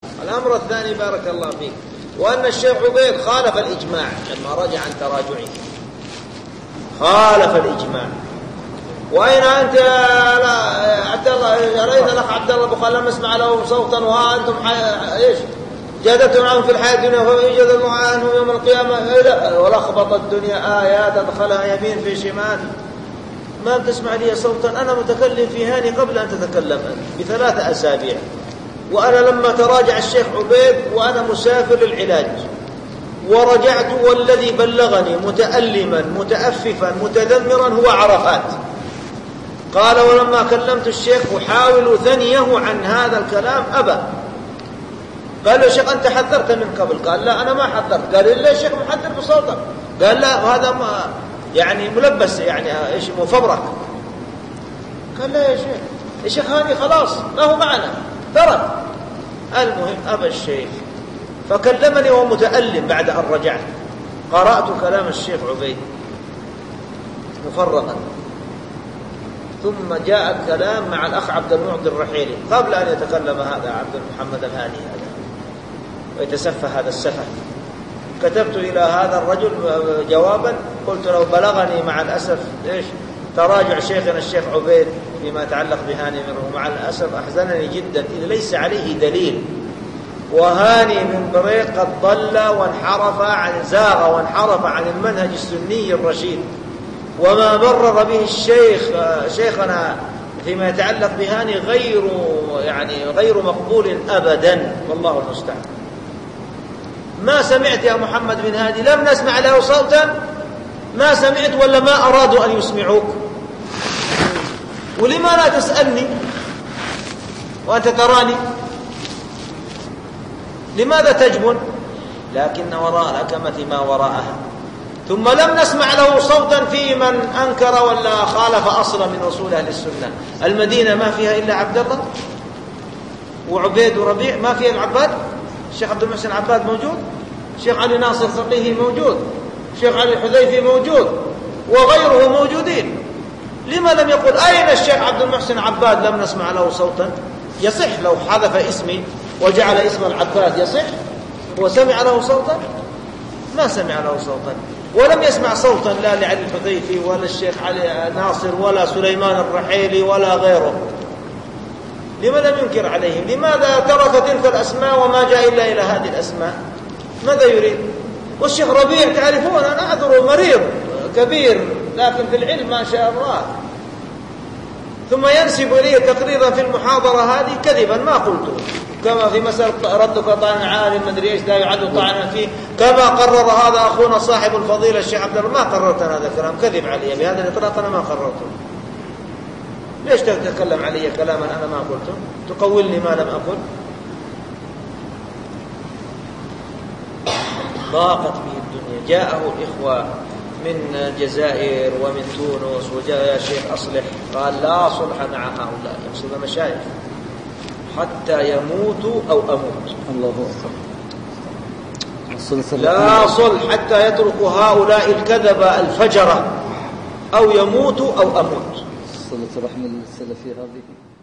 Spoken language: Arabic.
الأمر الثاني بارك الله فيك، وأن الشيخ عبيد خالف الإجماع لما رجع عن تراجعه، خالف الإجماع. وأين أنت يا عبد الله؟ أرينا الأخ عبد الله بخال لم يسمع له صوتا وأنتم إيش جادلتم عنهم في الحياة الدنيا ويجد الله عنهم يوم القيامة. ولخبط الدنيا آيات أدخلها يمين في شمال، ما بتسمع لي صوتا، أنا متكلم في هاني قبل أن تتكلم أنت ب3 أسابيع. وأنا لما تراجع الشيخ عبيد وأنا مسافر للعلاج ورجعت والذي بلغني متألما متأففا متذمرا هو عرفات. قال ولما كلمت الشيخ أحاول ثنيه عن هذا الكلام أبى. قال له الشيخ أنت حذرت من قبل؟ قال لا أنا ما حذرت. قال لا الشيخ محذر بصوتك. قال لا هذا ما يعني ملبس يعني إيش مفبرك. قال لا يا شيخ، الشيخ هاني خلاص ما هو معنا ترك. المهم أبى الشيخ فكلمني وهو متألم. بعد أن رجعت قرأت كلام الشيخ عبيد مفرقا، ثم جاء الكلام مع الأخ عبد المعطي الرحيلي قبل أن يتكلم هذا عبد محمد الهادي هذا ويتسفه هذا السفه. كتبت إلى هذا الرجل جوابا قلت له بلغني مع الأسف إيش تراجع شيخنا الشيخ عبيد فيما يتعلق بهاني منه، مع الأسف أحزنني جدا إذ ليس عليه دليل، وهاني من طريق قد ضل وانحرف عن زاغ وانحرف عن المنهج السني الرشيد، وما برر به الشيخ شيخنا فيما يتعلق بهاني غير مقبول أبدا، والله المستعان. ما سمعت يا محمد بن هادي؟ لم نسمع له صوتا؟ ما سمعت ولا ما أرادوا أن يسمعوك؟ ولما لا تسألني وأنت تراني؟ لماذا تجبن؟ لكن وراء الأكمة ما وراءها. ثم لم نسمع له صوتا في من أنكر ولا خالف أصلا من أصول أهل السنة. المدينة ما فيها إلا عبد الله وعبيد وربيع، ما فيها العباد. الشيخ عبد المحسن عباد موجود، الشيخ علي ناصر فقيهي موجود، الشيخ علي الحذيفي موجود، وغيره موجودين. لما لم يقل أين الشيخ عبد المحسن عباد؟ لم نسمع له صوتا. يصح لو حذف اسمي وجعل اسم العباد يصح، وسمع له صوتا؟ ما سمع له صوتا، ولم يسمع صوتا لا لعلي الحذيفي ولا الشيخ علي ناصر ولا سليمان الرحيلي ولا غيره. لما لم ينكر عليهم؟ لماذا ترك تلك الأسماء وما جاء إلا إلى هذه الأسماء؟ ماذا يريد؟ والشيخ ربيع تعرفون أنا أعذره مريض كبير لكن في العلم ما شاء الله، ثم ينسب إليه تقريرا في المحاضرة هذه كذبا ما قلته، كما في مسألة ردك طعن عالم مدري ايش لا يعد طعنا فيه، كما قرر هذا أخونا صاحب الفضيلة الشيخ عبد الله. ما قررت هذا الكلام، كذب علي بهذا الإطلاق، أنا ما قررته. ليش تتكلم علي كلاما أنا ما قلته؟ تقولني ما لم أقل؟ ضاقت به الدنيا. جاءه الإخوة من الجزائر ومن تونس وجاء يا شيخ أصلح، قال لا صلح مع هؤلاء، يقصد مشايخ، حتى يموتوا أو أموت. الله أكبر. لا صلح حتى يتركوا هؤلاء الكذبة الفجرة، أو يموتوا أو أموت. صلة الرحمة السلفية هذه.